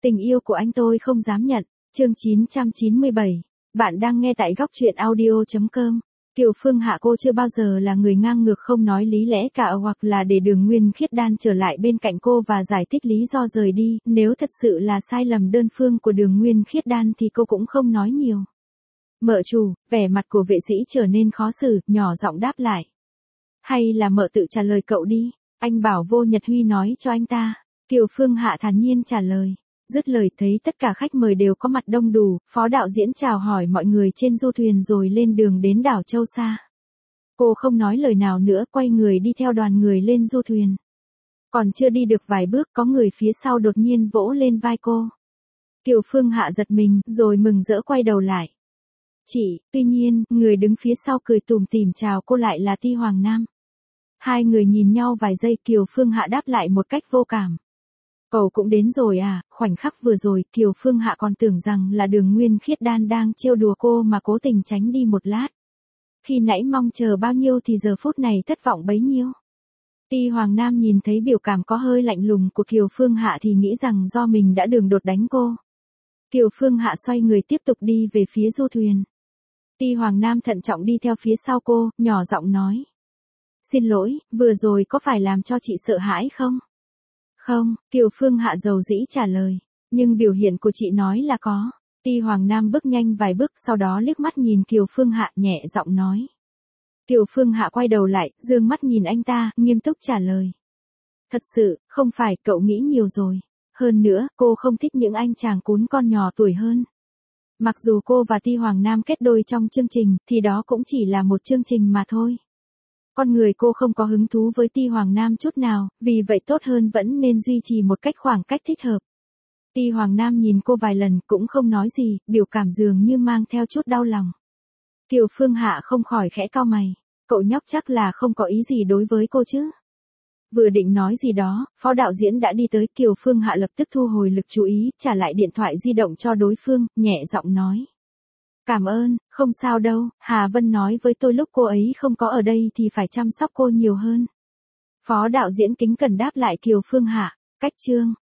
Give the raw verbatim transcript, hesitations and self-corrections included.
Tình yêu của anh tôi không dám nhận. Chương chín trăm chín mươi bảy. Bạn đang nghe tại góc truyện audio chấm com. Kiều Phương Hạ, cô chưa bao giờ là người ngang ngược không nói lý lẽ cả, hoặc là để Đường Nguyên Khiết Đan trở lại bên cạnh cô và giải thích lý do rời đi. Nếu thật sự là sai lầm đơn phương của Đường Nguyên Khiết Đan thì cô cũng không nói nhiều. Mợ chủ, vẻ mặt của vệ sĩ trở nên khó xử, nhỏ giọng đáp lại. Hay là mợ tự trả lời cậu đi, anh bảo Vô Nhật Huy nói cho anh ta. Kiều Phương Hạ thản nhiên trả lời. Dứt lời thấy tất cả khách mời đều có mặt đông đủ, phó đạo diễn chào hỏi mọi người trên du thuyền rồi lên đường đến đảo Châu Sa. Cô không nói lời nào nữa, quay người đi theo đoàn người lên du thuyền. Còn chưa đi được vài bước, có người phía sau đột nhiên vỗ lên vai cô. Kiều Phương Hạ giật mình, rồi mừng rỡ quay đầu lại. Chị, tuy nhiên, người đứng phía sau cười tủm tỉm chào cô lại là Ti Hoàng Nam. Hai người nhìn nhau vài giây, Kiều Phương Hạ đáp lại một cách vô cảm. Cậu cũng đến rồi à? Khoảnh khắc vừa rồi, Kiều Phương Hạ còn tưởng rằng là Đường Nguyên Khiết Đan đang trêu đùa cô mà cố tình tránh đi một lát. Khi nãy mong chờ bao nhiêu thì giờ phút này thất vọng bấy nhiêu. Ti Hoàng Nam nhìn thấy biểu cảm có hơi lạnh lùng của Kiều Phương Hạ thì nghĩ rằng do mình đã đường đột đánh cô. Kiều Phương Hạ xoay người tiếp tục đi về phía du thuyền. Ti Hoàng Nam thận trọng đi theo phía sau cô, nhỏ giọng nói. Xin lỗi, vừa rồi có phải làm cho chị sợ hãi không? Không, Kiều Phương Hạ dầu dĩ trả lời. Nhưng biểu hiện của chị nói là có. Ti Hoàng Nam bước nhanh vài bước, sau đó liếc mắt nhìn Kiều Phương Hạ, nhẹ giọng nói. Kiều Phương Hạ quay đầu lại, dương mắt nhìn anh ta, nghiêm túc trả lời. Thật sự, không phải, cậu nghĩ nhiều rồi. Hơn nữa, cô không thích những anh chàng cún con nhỏ tuổi hơn. Mặc dù cô và Ti Hoàng Nam kết đôi trong chương trình, thì đó cũng chỉ là một chương trình mà thôi. Con người cô không có hứng thú với Ti Hoàng Nam chút nào, vì vậy tốt hơn vẫn nên duy trì một cách khoảng cách thích hợp. Ti Hoàng Nam nhìn cô vài lần cũng không nói gì, biểu cảm dường như mang theo chút đau lòng. Kiều Phương Hạ không khỏi khẽ cau mày, cậu nhóc chắc là không có ý gì đối với cô chứ. Vừa định nói gì đó, phó đạo diễn đã đi tới, Kiều Phương Hạ lập tức thu hồi lực chú ý, trả lại điện thoại di động cho đối phương, nhẹ giọng nói. Cảm ơn, không sao đâu, Hà Vân nói với tôi lúc cô ấy không có ở đây thì phải chăm sóc cô nhiều hơn. Phó đạo diễn kính cẩn đáp lại Kiều Phương Hạ. Cách chương